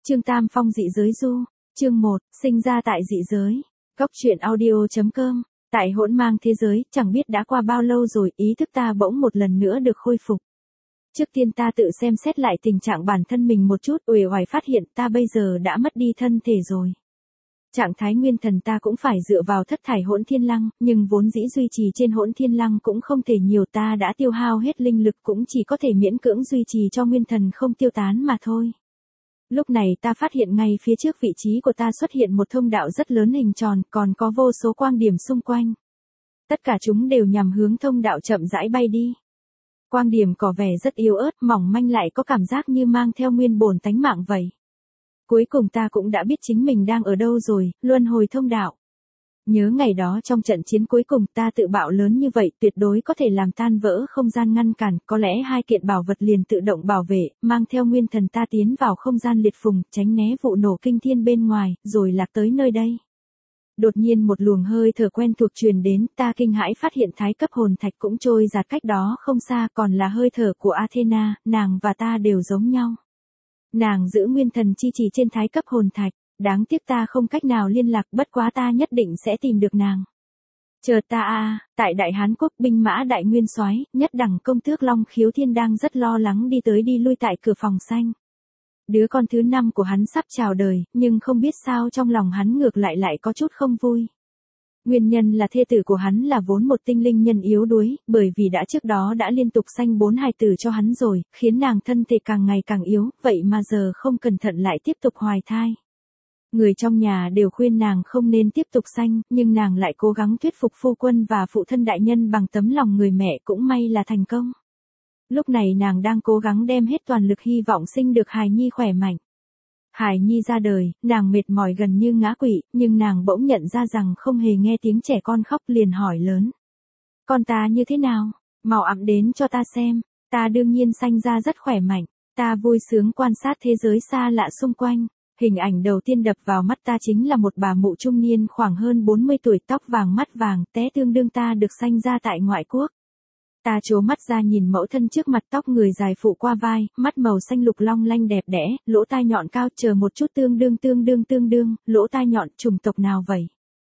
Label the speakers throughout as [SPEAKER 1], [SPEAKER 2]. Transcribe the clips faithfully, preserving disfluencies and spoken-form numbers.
[SPEAKER 1] Trương Tam Phong dị giới du, chương một, sinh ra tại dị giới. Góc truyện audio.com, tại hỗn mang thế giới, chẳng biết đã qua bao lâu rồi, ý thức ta bỗng một lần nữa được khôi phục. Trước tiên ta tự xem xét lại tình trạng bản thân mình một chút, uể oải phát hiện ta bây giờ đã mất đi thân thể rồi. Trạng thái nguyên thần ta cũng phải dựa vào thất thải hỗn thiên lăng, nhưng vốn dĩ duy trì trên hỗn thiên lăng cũng không thể nhiều, ta đã tiêu hao hết linh lực, cũng chỉ có thể miễn cưỡng duy trì cho nguyên thần không tiêu tán mà thôi. Lúc này ta phát hiện ngay phía trước vị trí của ta xuất hiện một thông đạo rất lớn hình tròn, còn có vô số quang điểm xung quanh. Tất cả chúng đều nhằm hướng thông đạo chậm rãi bay đi. Quang điểm có vẻ rất yếu ớt, mỏng manh, lại có cảm giác như mang theo nguyên bổn tánh mạng vậy. Cuối cùng ta cũng đã biết chính mình đang ở đâu rồi, luân hồi thông đạo. Nhớ ngày đó trong trận chiến cuối cùng ta tự bạo lớn như vậy, tuyệt đối có thể làm tan vỡ không gian ngăn cản, có lẽ hai kiện bảo vật liền tự động bảo vệ, mang theo nguyên thần ta tiến vào không gian liệt phùng, tránh né vụ nổ kinh thiên bên ngoài, rồi lạc tới nơi đây. Đột nhiên một luồng hơi thở quen thuộc truyền đến, ta kinh hãi phát hiện thái cấp hồn thạch cũng trôi giạt cách đó không xa, còn là hơi thở của Athena, nàng và ta đều giống nhau. Nàng giữ nguyên thần chi trì trên thái cấp hồn thạch, đáng tiếc ta không cách nào liên lạc, bất quá ta nhất định sẽ tìm được nàng. Chờ ta a, à, tại Đại Hán Quốc binh mã đại nguyên soái, nhất đẳng công tước Long Khiếu Thiên đang rất lo lắng đi tới đi lui tại cửa phòng xanh. Đứa con thứ năm của hắn sắp chào đời, nhưng không biết sao trong lòng hắn ngược lại lại có chút không vui. Nguyên nhân là thê tử của hắn là vốn một tinh linh nhân yếu đuối, bởi vì đã trước đó đã liên tục sanh bốn hài tử cho hắn rồi, khiến nàng thân thể càng ngày càng yếu, vậy mà giờ không cẩn thận lại tiếp tục hoài thai. Người trong nhà đều khuyên nàng không nên tiếp tục sanh, nhưng nàng lại cố gắng thuyết phục phu quân và phụ thân đại nhân bằng tấm lòng người mẹ, cũng may là thành công. Lúc này nàng đang cố gắng đem hết toàn lực hy vọng sinh được hài nhi khỏe mạnh. Hài nhi ra đời, nàng mệt mỏi gần như ngã quỵ, nhưng nàng bỗng nhận ra rằng không hề nghe tiếng trẻ con khóc, liền hỏi lớn. Con ta như thế nào? Mau ẵm đến cho ta xem. Ta đương nhiên sanh ra rất khỏe mạnh. Ta vui sướng quan sát thế giới xa lạ xung quanh. Hình ảnh đầu tiên đập vào mắt ta chính là một bà mụ trung niên khoảng hơn bốn mươi tuổi, tóc vàng mắt vàng, té tương đương ta được sanh ra tại ngoại quốc. Ta trố mắt ra nhìn mẫu thân trước mặt, tóc người dài phụ qua vai, mắt màu xanh lục long lanh đẹp đẽ, lỗ tai nhọn cao, chờ một chút, tương đương tương đương tương đương, lỗ tai nhọn, chủng tộc nào vậy?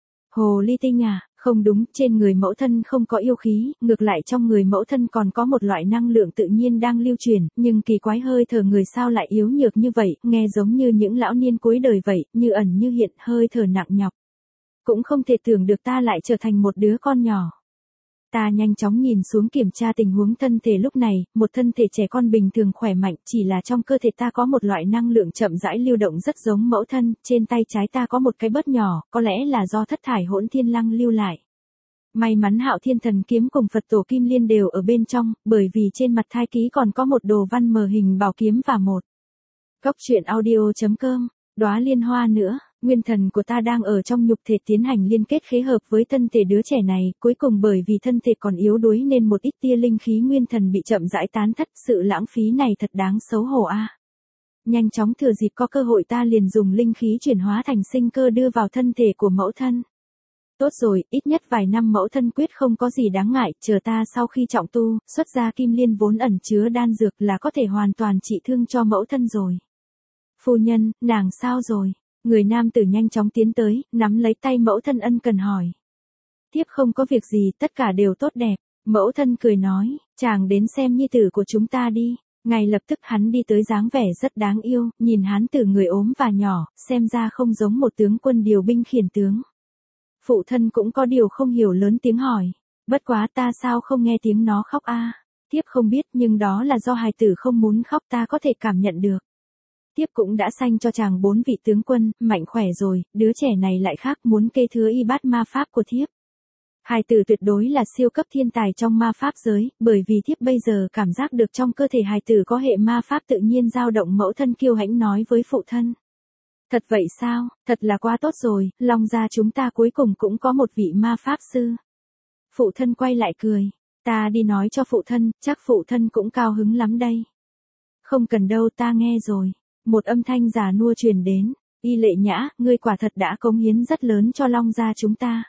[SPEAKER 1] Hồ ly tinh à? Không đúng, trên người mẫu thân không có yêu khí, ngược lại trong người mẫu thân còn có một loại năng lượng tự nhiên đang lưu truyền, nhưng kỳ quái hơi thở người sao lại yếu nhược như vậy, nghe giống như những lão niên cuối đời vậy, như ẩn như hiện, hơi thở nặng nhọc. Cũng không thể tưởng được ta lại trở thành một đứa con nhỏ. Ta nhanh chóng nhìn xuống kiểm tra tình huống thân thể lúc này, một thân thể trẻ con bình thường khỏe mạnh, chỉ là trong cơ thể ta có một loại năng lượng chậm rãi lưu động rất giống mẫu thân, trên tay trái ta có một cái bớt nhỏ, có lẽ là do thất thải hỗn thiên lăng lưu lại. May mắn Hạo Thiên Thần Kiếm cùng Phật Tổ Kim Liên đều ở bên trong, bởi vì trên mặt thai ký còn có một đồ văn mờ hình bảo kiếm và một. Góc truyện audio.com, đóa liên hoa nữa. Nguyên thần của ta đang ở trong nhục thể tiến hành liên kết khế hợp với thân thể đứa trẻ này, cuối cùng bởi vì thân thể còn yếu đuối nên một ít tia linh khí nguyên thần bị chậm rãi tán thất, sự lãng phí này thật đáng xấu hổ a. À. Nhanh chóng thừa dịp có cơ hội ta liền dùng linh khí chuyển hóa thành sinh cơ đưa vào thân thể của mẫu thân. Tốt rồi, ít nhất vài năm mẫu thân quyết không có gì đáng ngại, chờ ta sau khi trọng tu, xuất ra kim liên vốn ẩn chứa đan dược là có thể hoàn toàn trị thương cho mẫu thân rồi. Phu nhân, nàng sao rồi? Người nam tử nhanh chóng tiến tới, nắm lấy tay mẫu thân ân cần hỏi. Thiếp không có việc gì, tất cả đều tốt đẹp. Mẫu thân cười nói, chàng đến xem nhi tử của chúng ta đi. Ngay lập tức hắn đi tới, dáng vẻ rất đáng yêu, nhìn hán tử người ốm và nhỏ, xem ra không giống một tướng quân điều binh khiển tướng. Phụ thân cũng có điều không hiểu, lớn tiếng hỏi. Bất quá ta sao không nghe tiếng nó khóc a? À? Thiếp không biết, nhưng đó là do hài tử không muốn khóc, ta có thể cảm nhận được. Thiếp cũng đã sanh cho chàng bốn vị tướng quân, mạnh khỏe rồi, đứa trẻ này lại khác, muốn kế thừa y bát ma pháp của thiếp. Hài tử tuyệt đối là siêu cấp thiên tài trong ma pháp giới, bởi vì thiếp bây giờ cảm giác được trong cơ thể hài tử có hệ ma pháp tự nhiên dao động. Mẫu thân kiêu hãnh nói với phụ thân. Thật vậy sao, thật là quá tốt rồi, Long gia chúng ta cuối cùng cũng có một vị ma pháp sư. Phụ thân quay lại cười, ta đi nói cho phụ thân, chắc phụ thân cũng cao hứng lắm đây. Không cần đâu, ta nghe rồi. Một âm thanh già nua truyền đến, Y Lệ Nhã, ngươi quả thật đã cống hiến rất lớn cho Long gia chúng ta.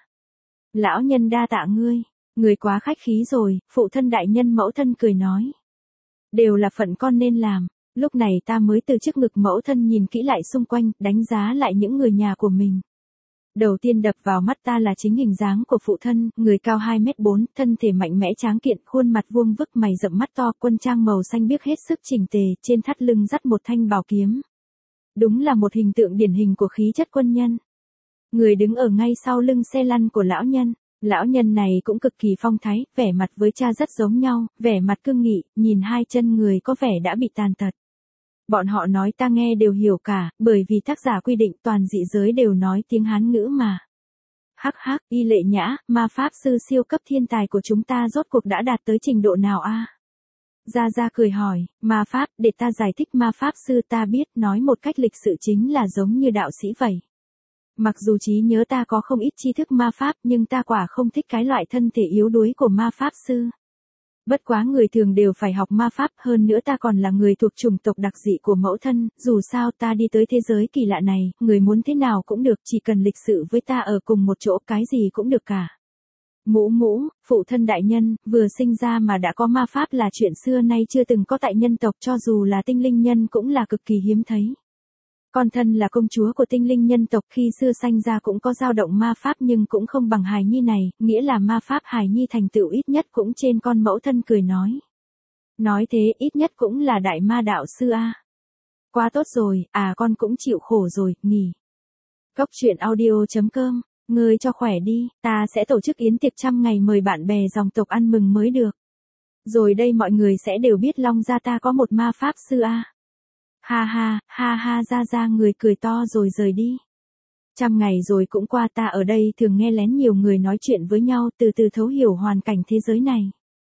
[SPEAKER 1] Lão nhân đa tạ ngươi, ngươi quá khách khí rồi, phụ thân đại nhân. Mẫu thân cười nói. Đều là phận con nên làm, Lúc này ta mới từ trước ngực mẫu thân nhìn kỹ lại xung quanh, đánh giá lại những người nhà của mình. Đầu tiên đập vào mắt ta là chính hình dáng của phụ thân, người cao hai mét bốn, thân thể mạnh mẽ tráng kiện, khuôn mặt vuông vức, mày rậm mắt to, quân trang màu xanh biếc hết sức chỉnh tề, trên thắt lưng dắt một thanh bảo kiếm. Đúng là một hình tượng điển hình của khí chất quân nhân. Người đứng ở ngay sau lưng xe lăn của lão nhân. Lão nhân này cũng cực kỳ phong thái, vẻ mặt với cha rất giống nhau, vẻ mặt cương nghị, nhìn hai chân người có vẻ đã bị tàn tật. Bọn họ nói ta nghe đều hiểu cả, bởi vì tác giả quy định toàn dị giới đều nói tiếng Hán ngữ mà. Hắc hắc, Y Lệ Nhã, ma pháp sư siêu cấp thiên tài của chúng ta rốt cuộc đã đạt tới trình độ nào a? Gia Gia cười hỏi, ma pháp, để ta giải thích ma pháp sư ta biết, nói một cách lịch sự chính là giống như đạo sĩ vậy. Mặc dù trí nhớ ta có không ít tri thức ma pháp nhưng ta quả không thích cái loại thân thể yếu đuối của ma pháp sư. Bất quá người thường đều phải học ma pháp, hơn nữa ta còn là người thuộc chủng tộc đặc dị của mẫu thân, dù sao ta đi tới thế giới kỳ lạ này, người muốn thế nào cũng được, chỉ cần lịch sự với ta ở cùng một chỗ, cái gì cũng được cả. Mũ mũ, phụ thân đại nhân, vừa sinh ra mà đã có ma pháp là chuyện xưa nay chưa từng có tại nhân tộc, cho dù là tinh linh nhân cũng là cực kỳ hiếm thấy. Con thân là công chúa của tinh linh nhân tộc, khi xưa sanh ra cũng có dao động ma pháp nhưng cũng không bằng hài nhi này, nghĩa là ma pháp hài nhi thành tựu ít nhất cũng trên con. Mẫu thân cười nói. Nói thế ít nhất cũng là đại ma đạo sư a. Quá tốt rồi, à con cũng chịu khổ rồi, nghỉ. Cốc truyện audio chấm com, ngươi cho khỏe đi, ta sẽ tổ chức yến tiệc trăm ngày mời bạn bè dòng tộc ăn mừng mới được. Rồi đây mọi người sẽ đều biết Long gia ta có một ma pháp sư a. Ha ha, ha ha, Gia Gia người cười to rồi rời đi. Trăm ngày rồi cũng qua, ta ở đây thường nghe lén nhiều người nói chuyện với nhau, từ từ thấu hiểu hoàn cảnh thế giới này.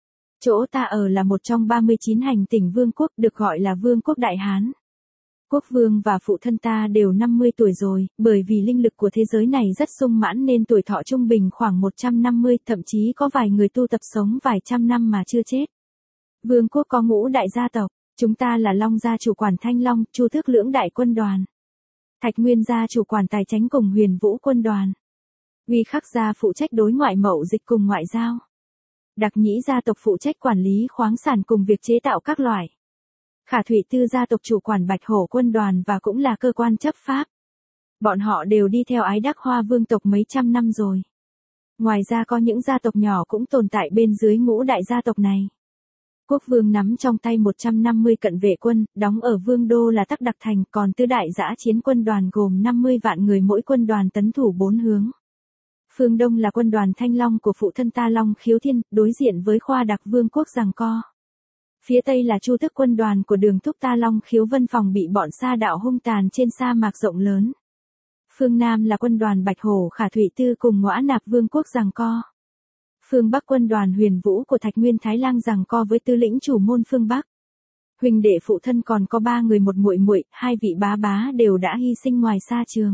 [SPEAKER 1] Chỗ ta ở là một trong ba mươi chín hành tỉnh vương quốc, được gọi là vương quốc Đại Hán. Quốc vương và phụ thân ta đều năm mươi tuổi rồi, bởi vì linh lực của thế giới này rất sung mãn nên tuổi thọ trung bình khoảng một trăm năm mươi, thậm chí có vài người tu tập sống vài trăm năm mà chưa chết. Vương quốc có ngũ đại gia tộc. Chúng ta là Long gia chủ quản Thanh Long, Chu Tước lưỡng đại quân đoàn. Thạch Nguyên gia chủ quản tài chánh cùng Huyền Vũ quân đoàn. Uy Khắc gia phụ trách đối ngoại mậu dịch cùng ngoại giao. Đặc Nhĩ gia tộc phụ trách quản lý khoáng sản cùng việc chế tạo các loại. Khả Thủy Tư gia tộc chủ quản Bạch Hổ quân đoàn và cũng là cơ quan chấp pháp. Bọn họ đều đi theo Ái Đắc Hoa vương tộc mấy trăm năm rồi. Ngoài ra có những gia tộc nhỏ cũng tồn tại bên dưới ngũ đại gia tộc này. Quốc vương nắm trong tay một trăm năm mươi cận vệ quân, đóng ở vương đô là Tắc Đặc Thành, còn tứ đại dã chiến quân đoàn gồm năm mươi vạn người, mỗi quân đoàn tấn thủ bốn hướng. Phương Đông là quân đoàn Thanh Long của phụ thân ta Long Khiếu Thiên, đối diện với Khoa Đặc vương quốc giằng co. Phía Tây là Chu Tước quân đoàn của đường thúc ta Long Khiếu Vân, phòng bị bọn Sa đạo hung tàn trên sa mạc rộng lớn. Phương Nam là quân đoàn Bạch Hổ Khả Thủy Tư cùng Ngõa Nạp vương quốc giằng co. Phương Bắc quân đoàn Huyền Vũ của Thạch Nguyên Thái Lang giằng co với tư lĩnh chủ môn phương Bắc. Huynh đệ phụ thân còn có ba người, một muội muội, hai vị bá bá đều đã hy sinh ngoài sa trường.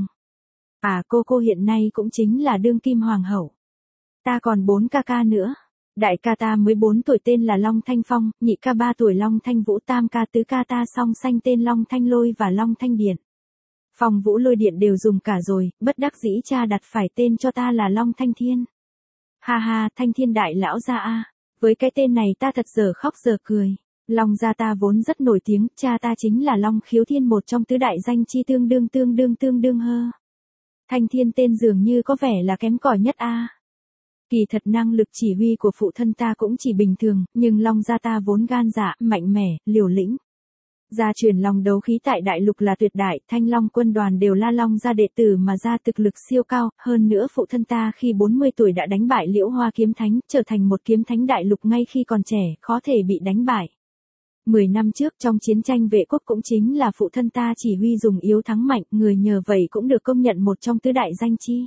[SPEAKER 1] À, cô cô hiện nay cũng chính là đương kim hoàng hậu. Ta còn bốn ca ca nữa. Đại ca ta mới bốn tuổi tên là Long Thanh Phong, nhị ca ba tuổi Long Thanh Vũ, tam ca tứ ca ta song sanh tên Long Thanh Lôi và Long Thanh Điện. Phong Vũ Lôi Điện đều dùng cả rồi, bất đắc dĩ cha đặt phải tên cho ta là Long Thanh Thiên. Ha ha, Thanh Thiên đại lão gia a, với cái tên này ta thật giờ khóc giờ cười. Long gia ta vốn rất nổi tiếng, cha ta chính là Long Khiếu Thiên, một trong tứ đại danh chi tương đương tương đương tương đương hơ. Thanh Thiên tên dường như có vẻ là kém cỏi nhất a. Kỳ thật năng lực chỉ huy của phụ thân ta cũng chỉ bình thường, nhưng Long gia ta vốn gan dạ, mạnh mẽ, liều lĩnh. Gia truyền Long đấu khí tại đại lục là tuyệt đại, Thanh Long quân đoàn đều là Long gia đệ tử mà ra thực lực siêu cao, hơn nữa phụ thân ta khi bốn mươi tuổi đã đánh bại Liễu Hoa kiếm thánh, trở thành một kiếm thánh đại lục ngay khi còn trẻ, khó thể bị đánh bại. Mười năm trước trong chiến tranh vệ quốc cũng chính là phụ thân ta chỉ huy dùng yếu thắng mạnh, người nhờ vậy cũng được công nhận một trong tứ đại danh chi.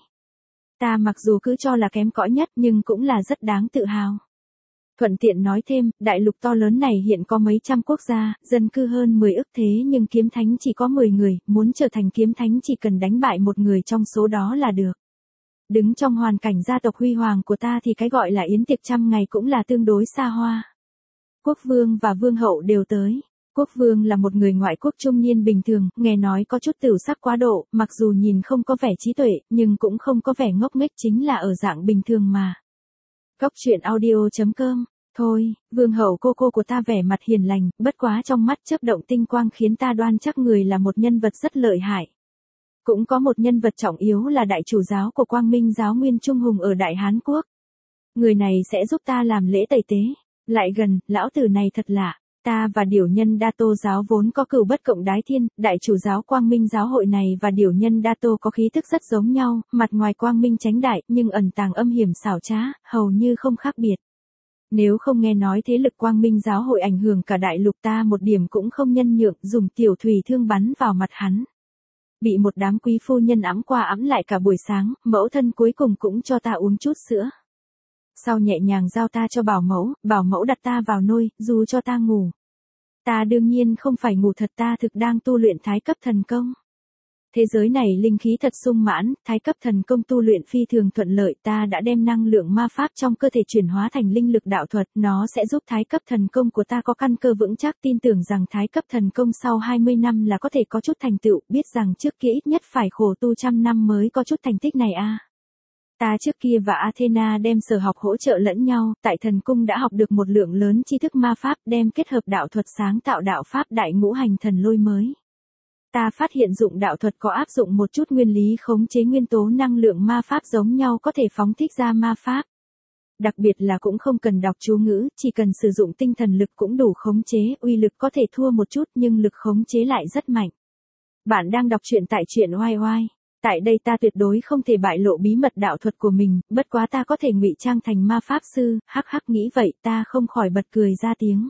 [SPEAKER 1] Ta mặc dù cứ cho là kém cỏi nhất nhưng cũng là rất đáng tự hào. Thuận tiện nói thêm, đại lục to lớn này hiện có mấy trăm quốc gia, dân cư hơn mười ức, thế nhưng kiếm thánh chỉ có mười người, muốn trở thành kiếm thánh chỉ cần đánh bại một người trong số đó là được. Đứng trong hoàn cảnh gia tộc huy hoàng của ta thì cái gọi là yến tiệc trăm ngày cũng là tương đối xa hoa. Quốc vương và vương hậu đều tới. Quốc vương là một người ngoại quốc trung niên bình thường, nghe nói có chút tửu sắc quá độ, mặc dù nhìn không có vẻ trí tuệ, nhưng cũng không có vẻ ngốc nghếch, chính là ở dạng bình thường mà. Cốc truyện audio chấm com Thôi, vương hậu cô cô của ta vẻ mặt hiền lành, bất quá trong mắt chớp động tinh quang khiến ta đoan chắc người là một nhân vật rất lợi hại. Cũng có một nhân vật trọng yếu là đại chủ giáo của Quang Minh giáo Nguyên Trung Hùng ở Đại Hán Quốc. Người này sẽ giúp ta làm lễ tẩy tế. Lại gần, lão tử này thật lạ. Ta và điểu nhân Đa Tô giáo vốn có cửu bất cộng đái thiên, đại chủ giáo Quang Minh giáo hội này và điểu nhân Đa Tô có khí thức rất giống nhau, mặt ngoài quang minh chánh đại, nhưng ẩn tàng âm hiểm xảo trá, hầu như không khác biệt. Nếu không nghe nói thế lực Quang Minh giáo hội ảnh hưởng cả đại lục ta một điểm cũng không nhân nhượng, dùng tiểu thủy thương bắn vào mặt hắn. Bị một đám quý phu nhân ẵm qua ẵm lại cả buổi sáng, mẫu thân cuối cùng cũng cho ta uống chút sữa. Sau nhẹ nhàng giao ta cho bảo mẫu, bảo mẫu đặt ta vào nôi, dù cho ta ngủ. Ta đương nhiên không phải ngủ thật, ta thực đang tu luyện thái cấp thần công. Thế giới này linh khí thật sung mãn, thái cấp thần công tu luyện phi thường thuận lợi, ta đã đem năng lượng ma pháp trong cơ thể chuyển hóa thành linh lực đạo thuật, nó sẽ giúp thái cấp thần công của ta có căn cơ vững chắc, tin tưởng rằng thái cấp thần công sau hai mươi năm là có thể có chút thành tựu, biết rằng trước kia ít nhất phải khổ tu trăm năm mới có chút thành tích này a. À. Ta trước kia và Athena đem sở học hỗ trợ lẫn nhau, tại thần cung đã học được một lượng lớn tri thức ma pháp, đem kết hợp đạo thuật sáng tạo đạo pháp đại ngũ hành thần lôi mới. Ta phát hiện dụng đạo thuật có áp dụng một chút nguyên lý khống chế nguyên tố năng lượng ma pháp giống nhau có thể phóng thích ra ma pháp. Đặc biệt là cũng không cần đọc chú ngữ, chỉ cần sử dụng tinh thần lực cũng đủ khống chế, uy lực có thể thua một chút nhưng lực khống chế lại rất mạnh. Bạn đang đọc truyện tại truyện oai oai. Tại đây ta tuyệt đối không thể bại lộ bí mật đạo thuật của mình, bất quá ta có thể ngụy trang thành ma pháp sư, hắc hắc nghĩ vậy ta không khỏi bật cười ra tiếng.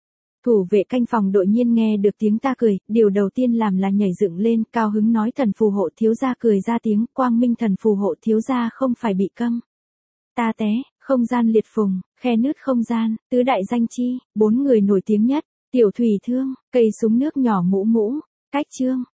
[SPEAKER 1] Thủ vệ canh phòng đội nhiên nghe được tiếng ta cười, điều đầu tiên làm là nhảy dựng lên, cao hứng nói thần phù hộ thiếu gia cười ra tiếng, Quang Minh thần phù hộ thiếu gia không phải bị câm. Ta té, không gian liệt phùng, khe nứt không gian, tứ đại danh chi, bốn người nổi tiếng nhất, tiểu thủy thương, cây súng nước nhỏ mũ mũ, cách chương.